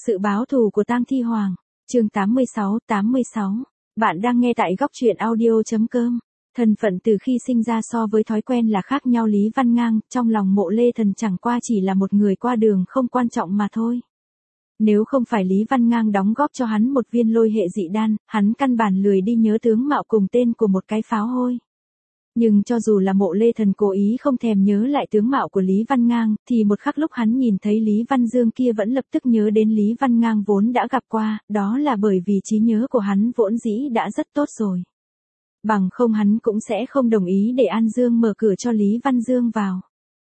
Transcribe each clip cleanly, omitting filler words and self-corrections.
Sự báo thù của Tang Thi Hoàng, chương 86. Bạn đang nghe tại góc truyện audio.com. Thân phận từ khi sinh ra so với thói quen là khác nhau. Lý Văn Ngang, trong lòng Mộ Lê Thần chẳng qua chỉ là một người qua đường không quan trọng mà thôi. Nếu không phải Lý Văn Ngang đóng góp cho hắn một viên lôi hệ dị đan, hắn căn bản lười đi nhớ tướng mạo cùng tên của một cái pháo hôi. Nhưng cho dù là Mộ Lê Thần cố ý không thèm nhớ lại tướng mạo của Lý Văn Ngang, thì một khắc lúc hắn nhìn thấy Lý Văn Dương kia vẫn lập tức nhớ đến Lý Văn Ngang vốn đã gặp qua, đó là bởi vì trí nhớ của hắn vốn dĩ đã rất tốt rồi. Bằng không hắn cũng sẽ không đồng ý để An Dương mở cửa cho Lý Văn Dương vào.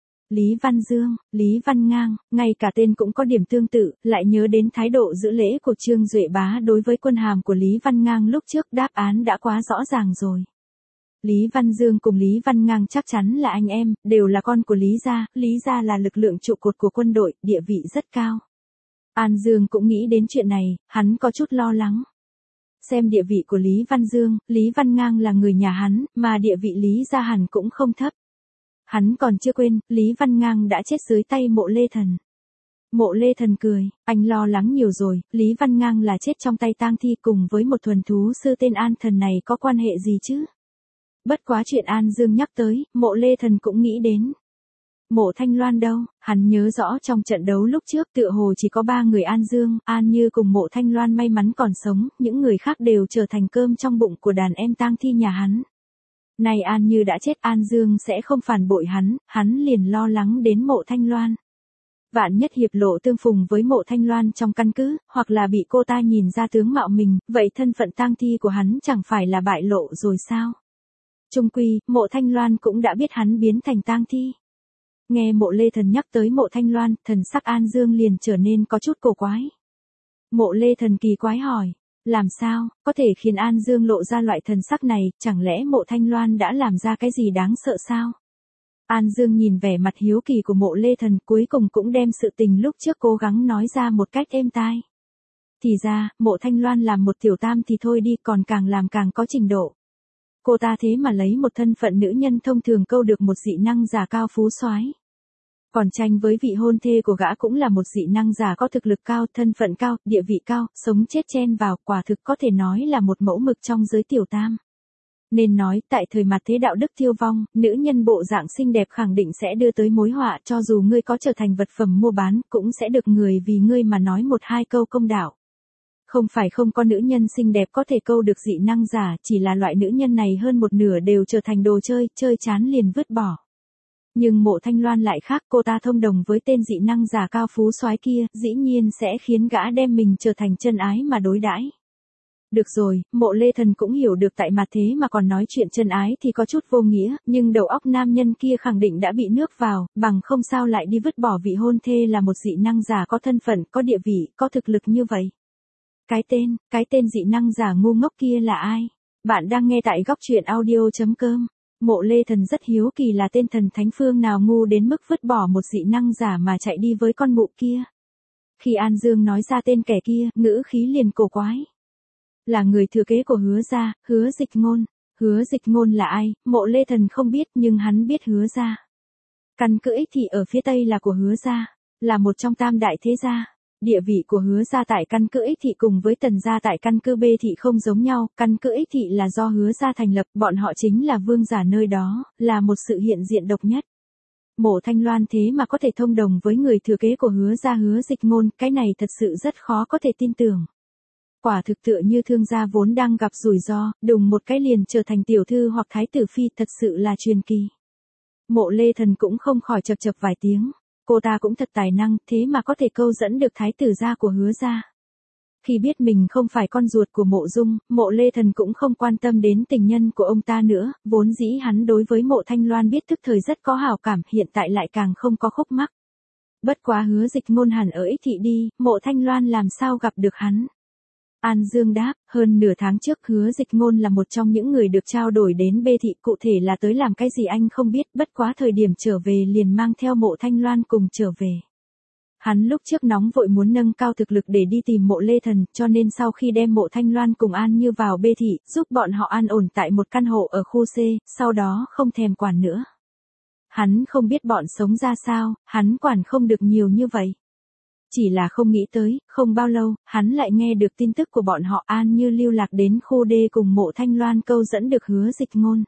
Lý Văn Dương, Lý Văn Ngang, ngay cả tên cũng có điểm tương tự, lại nhớ đến thái độ giữ lễ của Trương Duệ Bá đối với quân hàm của Lý Văn Ngang lúc trước, đáp án đã quá rõ ràng rồi. Lý Văn Dương cùng Lý Văn Ngang chắc chắn là anh em, đều là con của Lý gia, Lý gia là lực lượng trụ cột của quân đội, địa vị rất cao. An Dương cũng nghĩ đến chuyện này, hắn có chút lo lắng. Xem địa vị của Lý Văn Dương, Lý Văn Ngang là người nhà hắn, mà địa vị Lý gia hẳn cũng không thấp. Hắn còn chưa quên, Lý Văn Ngang đã chết dưới tay Mộ Lê Thần. Mộ Lê Thần cười, anh lo lắng nhiều rồi, Lý Văn Ngang là chết trong tay tang thi cùng với một thuần thú sư tên An Thần này có quan hệ gì chứ? Bất quá chuyện An Dương nhắc tới, Mộ Lê Thần cũng nghĩ đến. Mộ Thanh Loan đâu, hắn nhớ rõ trong trận đấu lúc trước tựa hồ chỉ có 3 người An Dương, An Như cùng Mộ Thanh Loan may mắn còn sống, những người khác đều trở thành cơm trong bụng của đàn em tang thi nhà hắn. Này An Như đã chết, An Dương sẽ không phản bội hắn liền lo lắng đến Mộ Thanh Loan. Vạn nhất hiệp lộ tương phùng với Mộ Thanh Loan trong căn cứ, hoặc là bị cô ta nhìn ra tướng mạo mình, vậy thân phận tang thi của hắn chẳng phải là bại lộ rồi sao? Chung quy, Mộ Thanh Loan cũng đã biết hắn biến thành tang thi. Nghe Mộ Lê Thần nhắc tới Mộ Thanh Loan, thần sắc An Dương liền trở nên có chút cổ quái. Mộ Lê Thần kỳ quái hỏi, làm sao, có thể khiến An Dương lộ ra loại thần sắc này, chẳng lẽ Mộ Thanh Loan đã làm ra cái gì đáng sợ sao? An Dương nhìn vẻ mặt hiếu kỳ của Mộ Lê Thần cuối cùng cũng đem sự tình lúc trước cố gắng nói ra một cách êm tai. Thì ra, Mộ Thanh Loan làm một tiểu tam thì thôi đi, còn càng làm càng có trình độ. Cô ta thế mà lấy một thân phận nữ nhân thông thường câu được một dị năng giả cao phú soái. Còn tranh với vị hôn thê của gã cũng là một dị năng giả có thực lực cao, thân phận cao, địa vị cao, sống chết chen vào, quả thực có thể nói là một mẫu mực trong giới tiểu tam. Nên nói, tại thời mặt thế đạo đức tiêu vong, nữ nhân bộ dạng xinh đẹp khẳng định sẽ đưa tới mối họa, cho dù ngươi có trở thành vật phẩm mua bán, cũng sẽ được người vì ngươi mà nói một hai câu công đạo. Không phải không có nữ nhân xinh đẹp có thể câu được dị năng giả, chỉ là loại nữ nhân này hơn một nửa đều trở thành đồ chơi, chơi chán liền vứt bỏ. Nhưng Mộ Thanh Loan lại khác, cô ta thông đồng với tên dị năng giả cao phú soái kia, dĩ nhiên sẽ khiến gã đem mình trở thành chân ái mà đối đãi. Được rồi, Mộ Lê Thần cũng hiểu được tại mặt thế mà còn nói chuyện chân ái thì có chút vô nghĩa, nhưng đầu óc nam nhân kia khẳng định đã bị nước vào, bằng không sao lại đi vứt bỏ vị hôn thê là một dị năng giả có thân phận, có địa vị, có thực lực như vậy. Cái tên dị năng giả ngu ngốc kia là ai? Bạn đang nghe tại góc truyện audio.com. Mộ Lê Thần rất hiếu kỳ là tên thần thánh phương nào ngu đến mức vứt bỏ một dị năng giả mà chạy đi với con mụ kia. Khi An Dương nói ra tên kẻ kia, ngữ khí liền cổ quái. Là người thừa kế của Hứa gia, Hứa Dịch Ngôn. Hứa Dịch Ngôn là ai? Mộ Lê Thần không biết nhưng hắn biết Hứa gia. Căn cứ Ích Thị ở phía tây là của Hứa gia, là một trong tam đại thế gia. Địa vị của Hứa gia tại căn cứ Ích Thị cùng với Tần gia tại căn cứ B Thị không giống nhau, căn cứ Ích Thị là do Hứa gia thành lập, bọn họ chính là vương giả nơi đó, là một sự hiện diện độc nhất. Mộ Thanh Loan thế mà có thể thông đồng với người thừa kế của Hứa gia Hứa Dịch Ngôn, cái này thật sự rất khó có thể tin tưởng. Quả thực tựa như thương gia vốn đang gặp rủi ro, đùng một cái liền trở thành tiểu thư hoặc thái tử phi, thật sự là truyền kỳ. Mộ Lê Thần cũng không khỏi chập chập vài tiếng. Cô ta cũng thật tài năng, thế mà có thể câu dẫn được thái tử gia của Hứa gia. Khi biết mình không phải con ruột của Mộ Dung, Mộ Lê Thần cũng không quan tâm đến tình nhân của ông ta nữa, vốn dĩ hắn đối với Mộ Thanh Loan biết tức thời rất có hảo cảm, hiện tại lại càng không có khúc mắc. Bất quá Hứa Dịch Ngôn hẳn ở Ích Thị đi, Mộ Thanh Loan làm sao gặp được hắn? An Dương đáp, hơn nửa tháng trước Hứa Dịch Ngôn là một trong những người được trao đổi đến Bê Thị, cụ thể là tới làm cái gì anh không biết, bất quá thời điểm trở về liền mang theo Mộ Thanh Loan cùng trở về. Hắn lúc trước nóng vội muốn nâng cao thực lực để đi tìm Mộ Lê Thần, cho nên sau khi đem Mộ Thanh Loan cùng An Như vào Bê Thị, giúp bọn họ an ổn tại một căn hộ ở khu C, sau đó không thèm quản nữa. Hắn không biết bọn sống ra sao, hắn quản không được nhiều như vậy. Chỉ là không nghĩ tới, không bao lâu, hắn lại nghe được tin tức của bọn họ An Như lưu lạc đến khu D cùng Mộ Thanh Loan câu dẫn được Hứa Dịch Ngôn.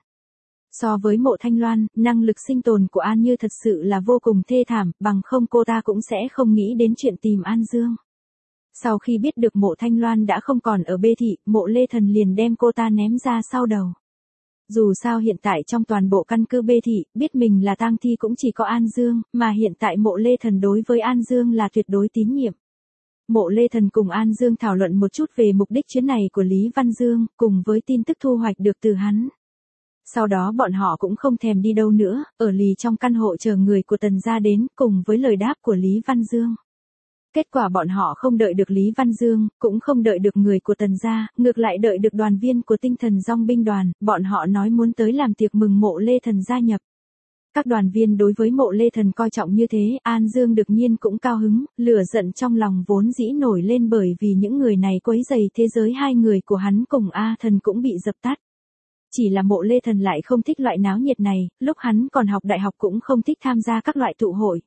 So với Mộ Thanh Loan, năng lực sinh tồn của An Như thật sự là vô cùng thê thảm, bằng không cô ta cũng sẽ không nghĩ đến chuyện tìm An Dương. Sau khi biết được Mộ Thanh Loan đã không còn ở Bê Thị, Mộ Lê Thần liền đem cô ta ném ra sau đầu. Dù sao hiện tại trong toàn bộ căn cứ Bê Thị, biết mình là tang thi cũng chỉ có An Dương, mà hiện tại Mộ Lê Thần đối với An Dương là tuyệt đối tín nhiệm. Mộ Lê Thần cùng An Dương thảo luận một chút về mục đích chuyến này của Lý Văn Dương, cùng với tin tức thu hoạch được từ hắn. Sau đó bọn họ cũng không thèm đi đâu nữa, ở lì trong căn hộ chờ người của Tần gia đến, cùng với lời đáp của Lý Văn Dương. Kết quả bọn họ không đợi được Lý Văn Dương, cũng không đợi được người của Tần gia, ngược lại đợi được đoàn viên của Tinh Thần Dong binh đoàn, bọn họ nói muốn tới làm tiệc mừng Mộ Lê Thần gia nhập. Các đoàn viên đối với Mộ Lê Thần coi trọng như thế, An Dương đương nhiên cũng cao hứng, lửa giận trong lòng vốn dĩ nổi lên bởi vì những người này quấy rầy thế giới hai người của hắn cùng A Thần cũng bị dập tắt. Chỉ là Mộ Lê Thần lại không thích loại náo nhiệt này, lúc hắn còn học đại học cũng không thích tham gia các loại tụ hội.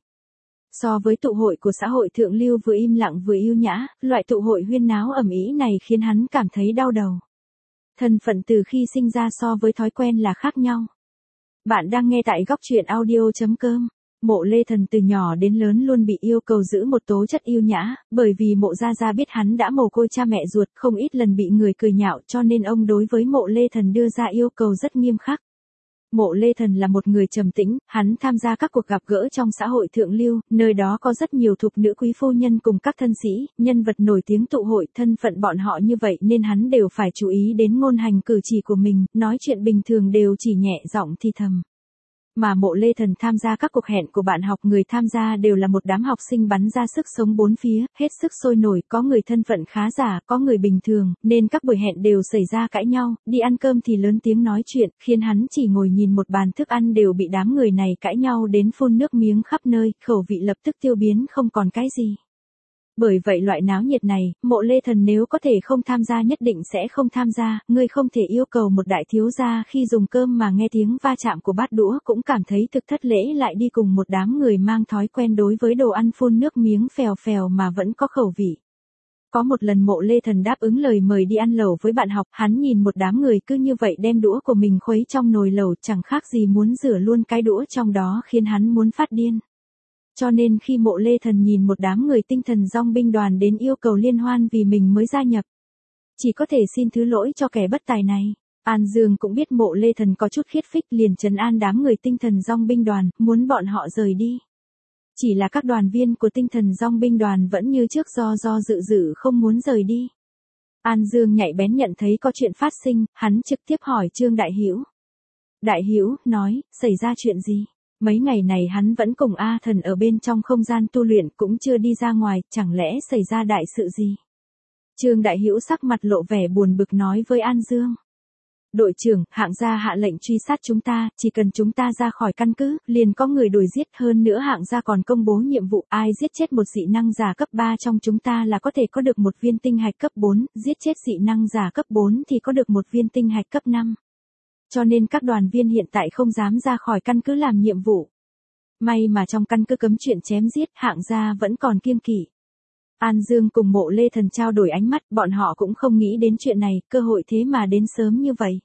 So với tụ hội của xã hội thượng lưu vừa im lặng vừa yêu nhã, loại tụ hội huyên náo ầm ĩ này khiến hắn cảm thấy đau đầu. Thân phận từ khi sinh ra so với thói quen là khác nhau. Bạn đang nghe tại góc truyện audio.com. Mộ Lê Thần từ nhỏ đến lớn luôn bị yêu cầu giữ một tố chất yêu nhã, bởi vì Mộ Gia Gia biết hắn đã mồ côi cha mẹ ruột, không ít lần bị người cười nhạo, cho nên ông đối với Mộ Lê Thần đưa ra yêu cầu rất nghiêm khắc. Mộ Lê Thần là một người trầm tĩnh, hắn tham gia các cuộc gặp gỡ trong xã hội thượng lưu, nơi đó có rất nhiều thục nữ quý phu nhân cùng các thân sĩ, nhân vật nổi tiếng tụ hội, thân phận bọn họ như vậy nên hắn đều phải chú ý đến ngôn hành cử chỉ của mình, nói chuyện bình thường đều chỉ nhẹ giọng thì thầm. Mà Mộ Lê Thần tham gia các cuộc hẹn của bạn học, người tham gia đều là một đám học sinh bắn ra sức sống bốn phía, hết sức sôi nổi, có người thân phận khá giả, có người bình thường, nên các buổi hẹn đều xảy ra cãi nhau, đi ăn cơm thì lớn tiếng nói chuyện, khiến hắn chỉ ngồi nhìn một bàn thức ăn đều bị đám người này cãi nhau đến phun nước miếng khắp nơi, khẩu vị lập tức tiêu biến không còn cái gì. Bởi vậy loại náo nhiệt này, Mộ Lê Thần nếu có thể không tham gia nhất định sẽ không tham gia, ngươi không thể yêu cầu một đại thiếu gia khi dùng cơm mà nghe tiếng va chạm của bát đũa cũng cảm thấy thực thất lễ lại đi cùng một đám người mang thói quen đối với đồ ăn phun nước miếng phèo phèo mà vẫn có khẩu vị. Có một lần Mộ Lê Thần đáp ứng lời mời đi ăn lẩu với bạn học, hắn nhìn một đám người cứ như vậy đem đũa của mình khuấy trong nồi lẩu chẳng khác gì muốn rửa luôn cái đũa trong đó khiến hắn muốn phát điên. Cho nên khi Mộ Lê Thần nhìn một đám người Tinh Thần Dong binh đoàn đến yêu cầu liên hoan vì mình mới gia nhập, chỉ có thể xin thứ lỗi cho kẻ bất tài này. An Dương cũng biết Mộ Lê Thần có chút khiết phích liền trấn an đám người Tinh Thần Dong binh đoàn, muốn bọn họ rời đi. Chỉ là các đoàn viên của Tinh Thần Dong binh đoàn vẫn như trước do dự không muốn rời đi. An Dương nhạy bén nhận thấy có chuyện phát sinh, hắn trực tiếp hỏi Trương Đại Hữu. Đại Hữu nói, xảy ra chuyện gì? Mấy ngày này hắn vẫn cùng A Thần ở bên trong không gian tu luyện cũng chưa đi ra ngoài, chẳng lẽ xảy ra đại sự gì? Trương Đại Hữu sắc mặt lộ vẻ buồn bực nói với An Dương. Đội trưởng, hạng gia hạ lệnh truy sát chúng ta, chỉ cần chúng ta ra khỏi căn cứ, liền có người đuổi giết, hơn nữa hạng gia còn công bố nhiệm vụ, ai giết chết một dị năng giả cấp 3 trong chúng ta là có thể có được một viên tinh hạch cấp 4, giết chết dị năng giả cấp 4 thì có được một viên tinh hạch cấp 5. Cho nên các đoàn viên hiện tại không dám ra khỏi căn cứ làm nhiệm vụ. May mà trong căn cứ cấm chuyện chém giết, hạng gia vẫn còn kiêng kỵ. An Dương cùng Mộ Lê Thần trao đổi ánh mắt, bọn họ cũng không nghĩ đến chuyện này, cơ hội thế mà đến sớm như vậy.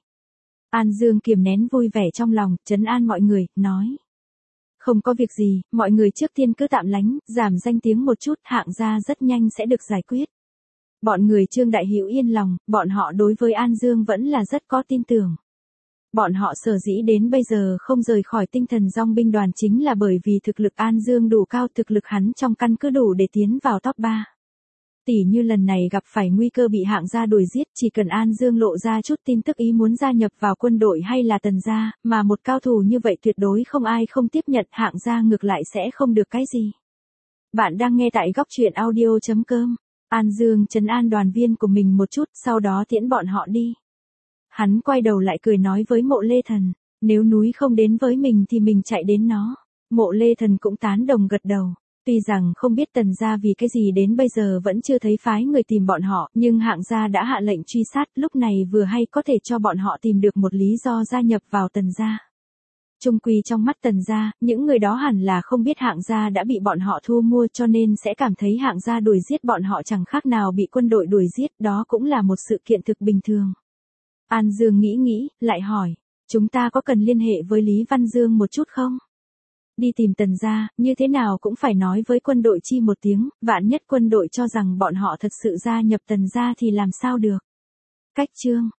An Dương kiềm nén vui vẻ trong lòng, trấn an mọi người, nói. Không có việc gì, mọi người trước tiên cứ tạm lánh, giảm danh tiếng một chút, hạng gia rất nhanh sẽ được giải quyết. Bọn người Trương Đại Hữu yên lòng, bọn họ đối với An Dương vẫn là rất có tin tưởng. Bọn họ sở dĩ đến bây giờ không rời khỏi Tinh Thần Dong binh đoàn chính là bởi vì thực lực An Dương đủ cao, thực lực hắn trong căn cứ đủ để tiến vào top 3. Tỷ như lần này gặp phải nguy cơ bị hạng gia đuổi giết, chỉ cần An Dương lộ ra chút tin tức ý muốn gia nhập vào quân đội hay là Tần gia, mà một cao thủ như vậy tuyệt đối không ai không tiếp nhận, hạng gia ngược lại sẽ không được cái gì. Bạn đang nghe tại góc truyện audio.com. An Dương trấn an đoàn viên của mình một chút, sau đó tiễn bọn họ đi. Hắn quay đầu lại cười nói với Mộ Lê Thần, nếu núi không đến với mình thì mình chạy đến nó. Mộ Lê Thần cũng tán đồng gật đầu. Tuy rằng không biết Tần gia vì cái gì đến bây giờ vẫn chưa thấy phái người tìm bọn họ, nhưng hạng gia đã hạ lệnh truy sát, lúc này vừa hay có thể cho bọn họ tìm được một lý do gia nhập vào Tần gia. Chung quy trong mắt Tần gia, những người đó hẳn là không biết Hạng gia đã bị bọn họ thu mua cho nên sẽ cảm thấy Hạng gia đuổi giết bọn họ chẳng khác nào bị quân đội đuổi giết, đó cũng là một sự kiện thực bình thường. An Dương nghĩ, lại hỏi, chúng ta có cần liên hệ với Lý Văn Dương một chút không? Đi tìm Tần gia, như thế nào cũng phải nói với quân đội chi một tiếng, vạn nhất quân đội cho rằng bọn họ thật sự gia nhập Tần gia thì làm sao được. Cách chương